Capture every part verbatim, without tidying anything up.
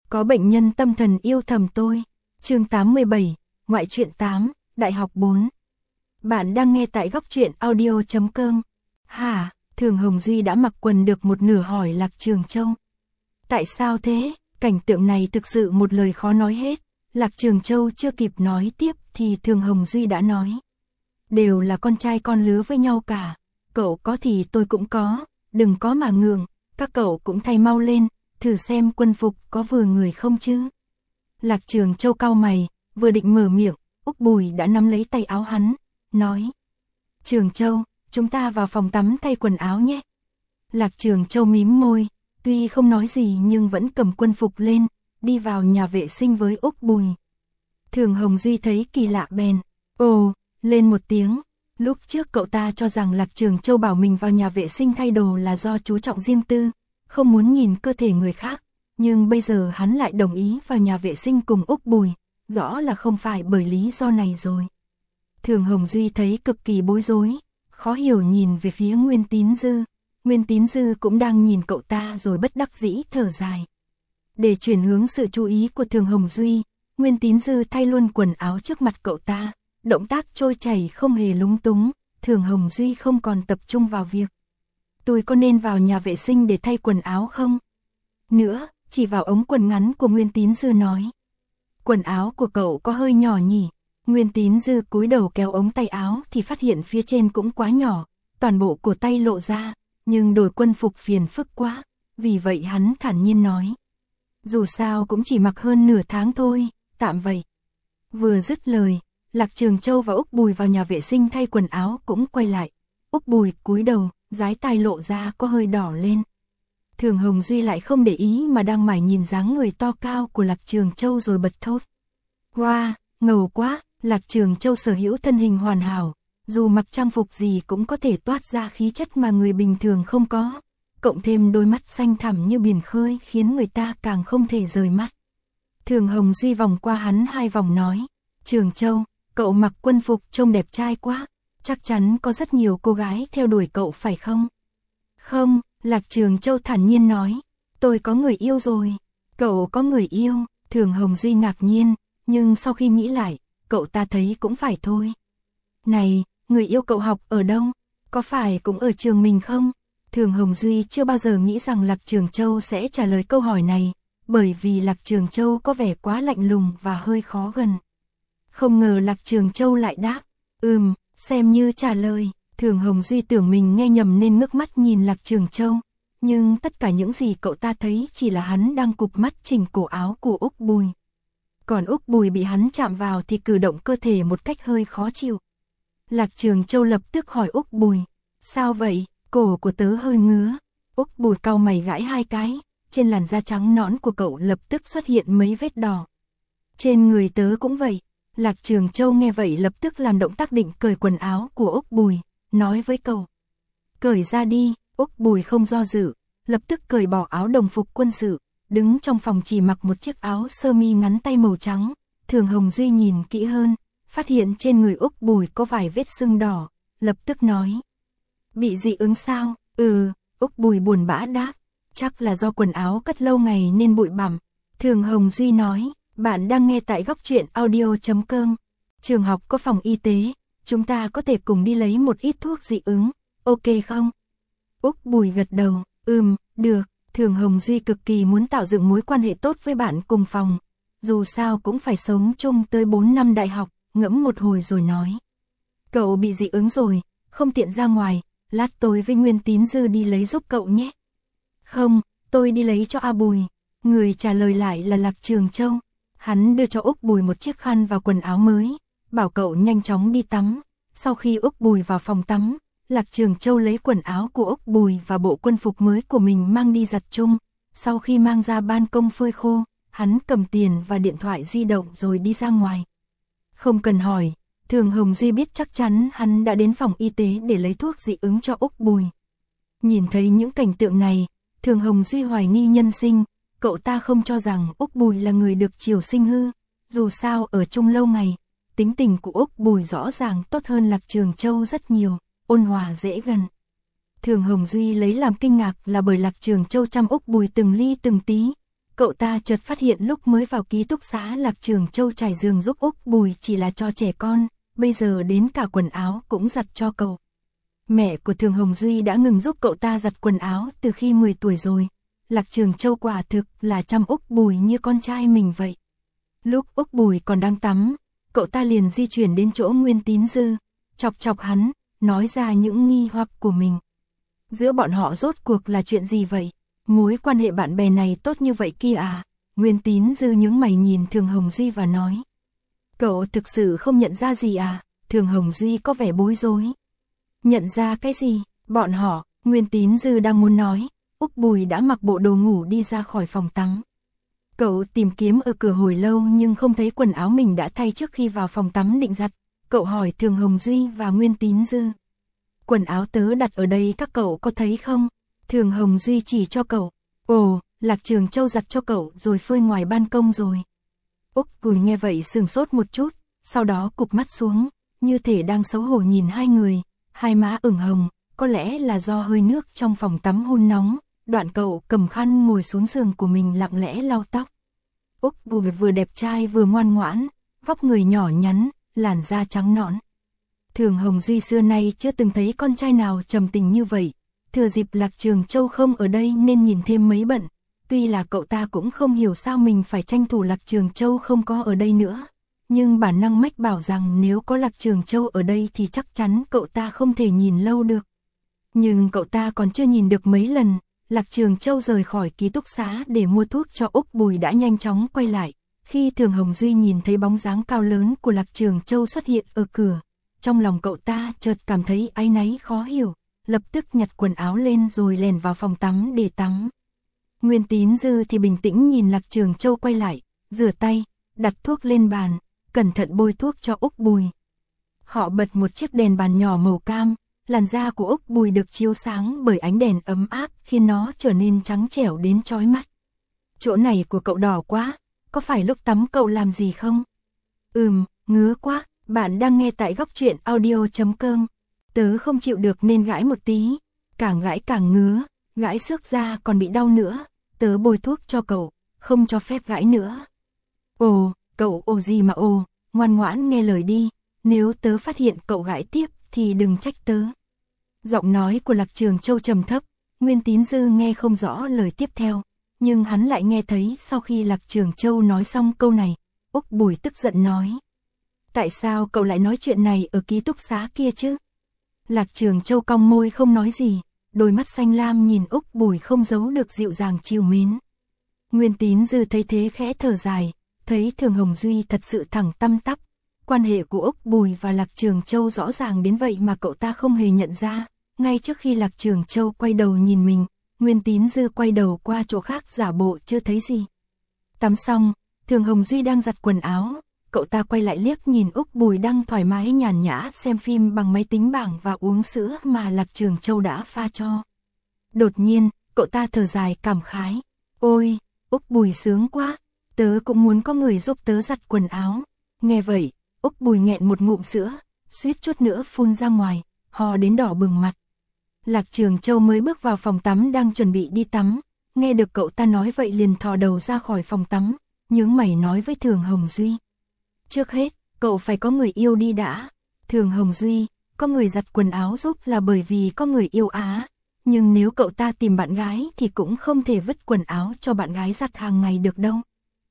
Có bệnh nhân tâm thần yêu thầm tôi. Chương tám mươi bảy, Ngoại truyện tám, Đại học bốn. Bạn đang nghe tại góc truyện audio chấm com. Hả, Thường Hồng Duy đã mặc quần được một nửa hỏi Lạc Trường Châu. Tại sao thế? Cảnh tượng này thực sự một lời khó nói hết. Lạc Trường Châu chưa kịp nói tiếp thì Thường Hồng Duy đã nói. Đều là con trai con lứa với nhau cả. Cậu có thì tôi cũng có, đừng có mà ngượng, các cậu cũng thay mau lên, thử xem quân phục có vừa người không chứ. Lạc Trường Châu cau mày, vừa định mở miệng, Úc Bùi đã nắm lấy tay áo hắn, nói. Trường Châu, chúng ta vào phòng tắm thay quần áo nhé. Lạc Trường Châu mím môi, tuy không nói gì nhưng vẫn cầm quân phục lên, đi vào nhà vệ sinh với Úc Bùi. Thường Hồng Duy thấy kỳ lạ bèn, ồ, lên một tiếng. Lúc trước cậu ta cho rằng Lạc Trường Châu bảo mình vào nhà vệ sinh thay đồ là do chú trọng riêng tư, không muốn nhìn cơ thể người khác, nhưng bây giờ hắn lại đồng ý vào nhà vệ sinh cùng Úc Bùi, rõ là không phải bởi lý do này rồi. Thường Hồng Duy thấy cực kỳ bối rối, khó hiểu nhìn về phía Nguyên Tín Dư, Nguyên Tín Dư cũng đang nhìn cậu ta rồi bất đắc dĩ thở dài. Để chuyển hướng sự chú ý của Thường Hồng Duy, Nguyên Tín Dư thay luôn quần áo trước mặt cậu ta. Động tác trôi chảy không hề lúng túng, Thường Hồng Duy không còn tập trung vào việc. Tôi có nên vào nhà vệ sinh để thay quần áo không? Nữa, chỉ vào ống quần ngắn của Nguyên Tín Dư nói. Quần áo của cậu có hơi nhỏ nhỉ? Nguyên Tín Dư cúi đầu kéo ống tay áo thì phát hiện phía trên cũng quá nhỏ, toàn bộ cổ tay lộ ra, nhưng đổi quân phục phiền phức quá, vì vậy hắn thản nhiên nói. Dù sao cũng chỉ mặc hơn nửa tháng thôi, tạm vậy. Vừa dứt lời, Lạc Trường Châu và Úc Bùi vào nhà vệ sinh thay quần áo cũng quay lại. Úc Bùi cúi đầu, dái tai lộ ra có hơi đỏ lên. Thường Hồng Duy lại không để ý mà đang mải nhìn dáng người to cao của Lạc Trường Châu rồi bật thốt. Wow, ngầu quá, Lạc Trường Châu sở hữu thân hình hoàn hảo, dù mặc trang phục gì cũng có thể toát ra khí chất mà người bình thường không có. Cộng thêm đôi mắt xanh thẳm như biển khơi khiến người ta càng không thể rời mắt. Thường Hồng Duy vòng qua hắn hai vòng nói. Trường Châu, cậu mặc quân phục trông đẹp trai quá, chắc chắn có rất nhiều cô gái theo đuổi cậu phải không? Không, Lạc Trường Châu thản nhiên nói, tôi có người yêu rồi. Cậu có người yêu? Thường Hồng Duy ngạc nhiên, nhưng sau khi nghĩ lại, cậu ta thấy cũng phải thôi. Này, người yêu cậu học ở đâu? Có phải cũng ở trường mình không? Thường Hồng Duy chưa bao giờ nghĩ rằng Lạc Trường Châu sẽ trả lời câu hỏi này, bởi vì Lạc Trường Châu có vẻ quá lạnh lùng và hơi khó gần. Không ngờ Lạc Trường Châu lại đáp, ừm, xem như trả lời. Thường Hồng Duy tưởng mình nghe nhầm nên ngước mắt nhìn Lạc Trường Châu, nhưng tất cả những gì cậu ta thấy chỉ là hắn đang cụp mắt chỉnh cổ áo của Úc Bùi. Còn Úc Bùi bị hắn chạm vào thì cử động cơ thể một cách hơi khó chịu. Lạc Trường Châu lập tức hỏi Úc Bùi, sao vậy, cổ của tớ hơi ngứa. Úc Bùi cau mày gãi hai cái, trên làn da trắng nõn của cậu lập tức xuất hiện mấy vết đỏ. Trên người tớ cũng vậy. Lạc Trường Châu nghe vậy lập tức làm động tác định cởi quần áo của Úc Bùi, nói với cậu. Cởi ra đi. Úc Bùi không do dự, lập tức cởi bỏ áo đồng phục quân sự, đứng trong phòng chỉ mặc một chiếc áo sơ mi ngắn tay màu trắng. Thường Hồng Duy nhìn kỹ hơn, phát hiện trên người Úc Bùi có vài vết sưng đỏ, lập tức nói. Bị dị ứng sao? Ừ, Úc Bùi buồn bã đáp, chắc là do quần áo cất lâu ngày nên bụi bặm. Thường Hồng Duy nói. Bạn đang nghe tại góc truyện audio chấm com. Trường học có phòng y tế, chúng ta có thể cùng đi lấy một ít thuốc dị ứng, ok không? Úc Bùi gật đầu, ừm, được. Thường Hồng Duy cực kỳ muốn tạo dựng mối quan hệ tốt với bạn cùng phòng. Dù sao cũng phải sống chung tới bốn năm đại học, ngẫm một hồi rồi nói. Cậu bị dị ứng rồi, không tiện ra ngoài, lát tôi với Nguyên Tín Dư đi lấy giúp cậu nhé. Không, tôi đi lấy cho A Bùi. Người trả lời lại là Lạc Trường Châu. Hắn đưa cho Úc Bùi một chiếc khăn và quần áo mới, bảo cậu nhanh chóng đi tắm. Sau khi Úc Bùi vào phòng tắm, Lạc Trường Châu lấy quần áo của Úc Bùi và bộ quân phục mới của mình mang đi giặt chung. Sau khi mang ra ban công phơi khô, hắn cầm tiền và điện thoại di động rồi đi ra ngoài. Không cần hỏi, Thường Hồng Duy biết chắc chắn hắn đã đến phòng y tế để lấy thuốc dị ứng cho Úc Bùi. Nhìn thấy những cảnh tượng này, Thường Hồng Duy hoài nghi nhân sinh. Cậu ta không cho rằng Úc Bùi là người được chiều sinh hư, dù sao ở chung lâu ngày, tính tình của Úc Bùi rõ ràng tốt hơn Lạc Trường Châu rất nhiều, ôn hòa dễ gần. Thường Hồng Duy lấy làm kinh ngạc là bởi Lạc Trường Châu chăm Úc Bùi từng ly từng tí, cậu ta chợt phát hiện lúc mới vào ký túc xá Lạc Trường Châu trải giường giúp Úc Bùi chỉ là cho trẻ con, bây giờ đến cả quần áo cũng giặt cho cậu. Mẹ của Thường Hồng Duy đã ngừng giúp cậu ta giặt quần áo từ khi mười tuổi rồi. Lạc Trường Châu quả thực là chăm Úc Bùi như con trai mình vậy. Lúc Úc Bùi còn đang tắm, cậu ta liền di chuyển đến chỗ Nguyên Tín Dư, chọc chọc hắn, nói ra những nghi hoặc của mình. Giữa bọn họ rốt cuộc là chuyện gì vậy? Mối quan hệ bạn bè này tốt như vậy kia à? Nguyên Tín Dư nhướng mày nhìn Thường Hồng Duy và nói. Cậu thực sự không nhận ra gì à? Thường Hồng Duy có vẻ bối rối. Nhận ra cái gì? Bọn họ, Nguyên Tín Dư đang muốn nói, Úc Bùi đã mặc bộ đồ ngủ đi ra khỏi phòng tắm. Cậu tìm kiếm ở cửa hồi lâu nhưng không thấy quần áo mình đã thay trước khi vào phòng tắm định giặt. Cậu hỏi Thường Hồng Duy và Nguyên Tín Dư. Quần áo tớ đặt ở đây các cậu có thấy không? Thường Hồng Duy chỉ cho cậu. Ồ, Lạc Trường Châu giặt cho cậu rồi phơi ngoài ban công rồi. Úc Bùi nghe vậy sừng sốt một chút, sau đó cụp mắt xuống, như thể đang xấu hổ nhìn hai người, hai má ửng hồng, có lẽ là do hơi nước trong phòng tắm hun nóng. Đoạn cậu cầm khăn ngồi xuống giường của mình lặng lẽ lau tóc. Úc Bùi vừa đẹp trai vừa ngoan ngoãn, vóc người nhỏ nhắn, làn da trắng nõn. Thường Hồng Duy xưa nay chưa từng thấy con trai nào trầm tình như vậy. Thừa dịp Lạc Trường Châu không ở đây nên nhìn thêm mấy bận. Tuy là cậu ta cũng không hiểu sao mình phải tranh thủ Lạc Trường Châu không có ở đây nữa. Nhưng bản năng mách bảo rằng nếu có Lạc Trường Châu ở đây thì chắc chắn cậu ta không thể nhìn lâu được. Nhưng cậu ta còn chưa nhìn được mấy lần. Lạc Trường Châu rời khỏi ký túc xá để mua thuốc cho Úc Bùi đã nhanh chóng quay lại. Khi Thường Hồng Duy nhìn thấy bóng dáng cao lớn của Lạc Trường Châu xuất hiện ở cửa, trong lòng cậu ta chợt cảm thấy áy náy khó hiểu, lập tức nhặt quần áo lên rồi lèn vào phòng tắm để tắm. Nguyên Tín Dư thì bình tĩnh nhìn Lạc Trường Châu quay lại, rửa tay, đặt thuốc lên bàn, cẩn thận bôi thuốc cho Úc Bùi. Họ bật một chiếc đèn bàn nhỏ màu cam. Làn da của Úc Bùi được chiếu sáng bởi ánh đèn ấm áp khiến nó trở nên trắng trẻo đến chói mắt. Chỗ này của cậu đỏ quá, có phải lúc tắm cậu làm gì không? Ừm, ngứa quá, bạn đang nghe tại góc truyện audio chấm com. Tớ không chịu được nên gãi một tí, càng gãi càng ngứa, gãi xước da còn bị đau nữa, tớ bôi thuốc cho cậu, không cho phép gãi nữa. Ồ, cậu ồ gì mà ồ, ngoan ngoãn nghe lời đi, nếu tớ phát hiện cậu gãi tiếp thì đừng trách tớ. Giọng nói của Lạc Trường Châu trầm thấp, Nguyên Tín Dư nghe không rõ lời tiếp theo, nhưng hắn lại nghe thấy sau khi Lạc Trường Châu nói xong câu này, Úc Bùi tức giận nói. Tại sao cậu lại nói chuyện này ở ký túc xá kia chứ? Lạc Trường Châu cong môi không nói gì, đôi mắt xanh lam nhìn Úc Bùi không giấu được dịu dàng trìu mến. Nguyên Tín Dư thấy thế khẽ thở dài, thấy Thường Hồng Duy thật sự thẳng tăm tắp. Quan hệ của Úc Bùi và Lạc Trường Châu rõ ràng đến vậy mà cậu ta không hề nhận ra. Ngay trước khi Lạc Trường Châu quay đầu nhìn mình, Nguyên Tín Dư quay đầu qua chỗ khác giả bộ chưa thấy gì. Tắm xong, Thường Hồng Duy đang giặt quần áo, cậu ta quay lại liếc nhìn Úc Bùi đang thoải mái nhàn nhã xem phim bằng máy tính bảng và uống sữa mà Lạc Trường Châu đã pha cho. Đột nhiên, cậu ta thở dài cảm khái. Ôi, Úc Bùi sướng quá, tớ cũng muốn có người giúp tớ giặt quần áo. Nghe vậy, Úc Bùi nghẹn một ngụm sữa, suýt chút nữa phun ra ngoài, ho đến đỏ bừng mặt. Lạc Trường Châu mới bước vào phòng tắm đang chuẩn bị đi tắm, nghe được cậu ta nói vậy liền thò đầu ra khỏi phòng tắm, nhướng mày nói với Thường Hồng Duy. Trước hết, cậu phải có người yêu đi đã. Thường Hồng Duy, có người giặt quần áo giúp là bởi vì có người yêu á, nhưng nếu cậu ta tìm bạn gái thì cũng không thể vứt quần áo cho bạn gái giặt hàng ngày được đâu.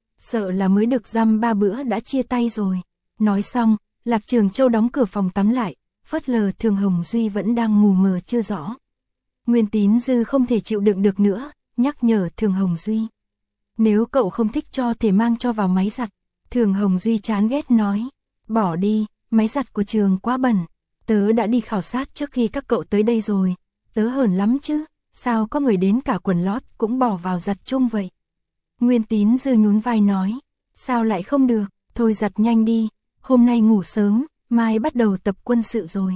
Sợ là mới được dăm ba bữa đã chia tay rồi. Nói xong, Lạc Trường Châu đóng cửa phòng tắm lại, phớt lờ Thường Hồng Duy vẫn đang mù mờ chưa rõ. Nguyên Tín Dư không thể chịu đựng được nữa, nhắc nhở Thường Hồng Duy. Nếu cậu không thích cho thể mang cho vào máy giặt. Thường Hồng Duy chán ghét nói. Bỏ đi, máy giặt của trường quá bẩn. Tớ đã đi khảo sát trước khi các cậu tới đây rồi. Tớ hờn lắm chứ, sao có người đến cả quần lót cũng bỏ vào giặt chung vậy. Nguyên Tín Dư nhún vai nói. Sao lại không được, thôi giặt nhanh đi. Hôm nay ngủ sớm, mai bắt đầu tập quân sự rồi.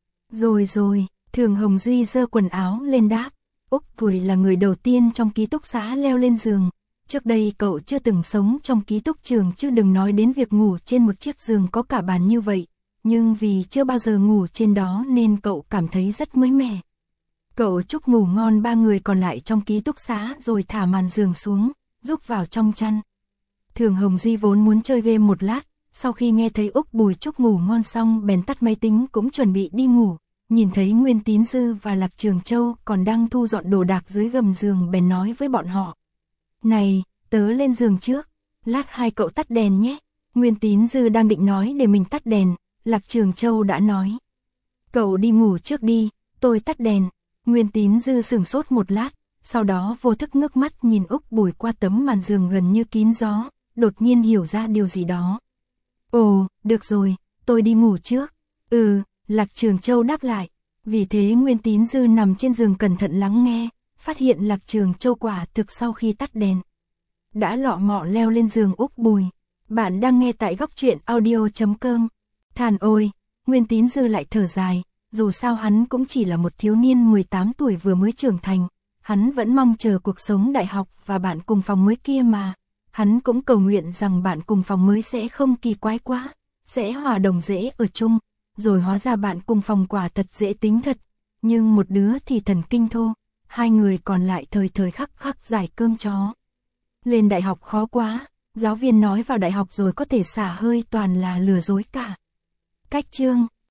Rồi rồi, Thường Hồng Duy giơ quần áo lên đáp. Úc Bùi là người đầu tiên trong ký túc xá leo lên giường. Trước đây cậu chưa từng sống trong ký túc trường chứ đừng nói đến việc ngủ trên một chiếc giường có cả bàn như vậy. Nhưng vì chưa bao giờ ngủ trên đó nên cậu cảm thấy rất mới mẻ. Cậu chúc ngủ ngon ba người còn lại trong ký túc xá rồi thả màn giường xuống. rúc vào trong chăn. Thường Hồng Duy vốn muốn chơi game một lát, sau khi nghe thấy Úc Bùi Trúc ngủ ngon xong bèn tắt máy tính cũng chuẩn bị đi ngủ, nhìn thấy Nguyên Tín Dư và Lạc Trường Châu còn đang thu dọn đồ đạc dưới gầm giường bèn nói với bọn họ. Này, tớ lên giường trước, lát hai cậu tắt đèn nhé. Nguyên Tín Dư đang định nói để mình tắt đèn, Lạc Trường Châu đã nói. Cậu đi ngủ trước đi, tôi tắt đèn. Nguyên Tín Dư sửng sốt một lát, sau đó vô thức ngước mắt nhìn Úc Bùi qua tấm màn giường gần như kín gió, đột nhiên hiểu ra điều gì đó. Ồ, được rồi, tôi đi ngủ trước. Ừ, Lạc Trường Châu đáp lại. Vì thế Nguyên Tín Dư nằm trên giường cẩn thận lắng nghe, phát hiện Lạc Trường Châu quả thực sau khi tắt đèn đã lọ mọ leo lên giường Úc Bùi. Bạn đang nghe tại góc truyện audio chấm com. Thàn ôi, Nguyên Tín Dư lại thở dài, dù sao hắn cũng chỉ là một thiếu niên mười tám tuổi vừa mới trưởng thành, hắn vẫn mong chờ cuộc sống đại học và bạn cùng phòng mới kia mà. Hắn cũng cầu nguyện rằng bạn cùng phòng mới sẽ không kỳ quái quá, sẽ hòa đồng dễ ở chung, rồi hóa ra bạn cùng phòng quả thật dễ tính thật, nhưng một đứa thì thần kinh thô, hai người còn lại thời thời khắc khắc giải cơm chó. Lên đại học khó quá, giáo viên nói vào đại học rồi có thể xả hơi toàn là lừa dối cả. Cách chương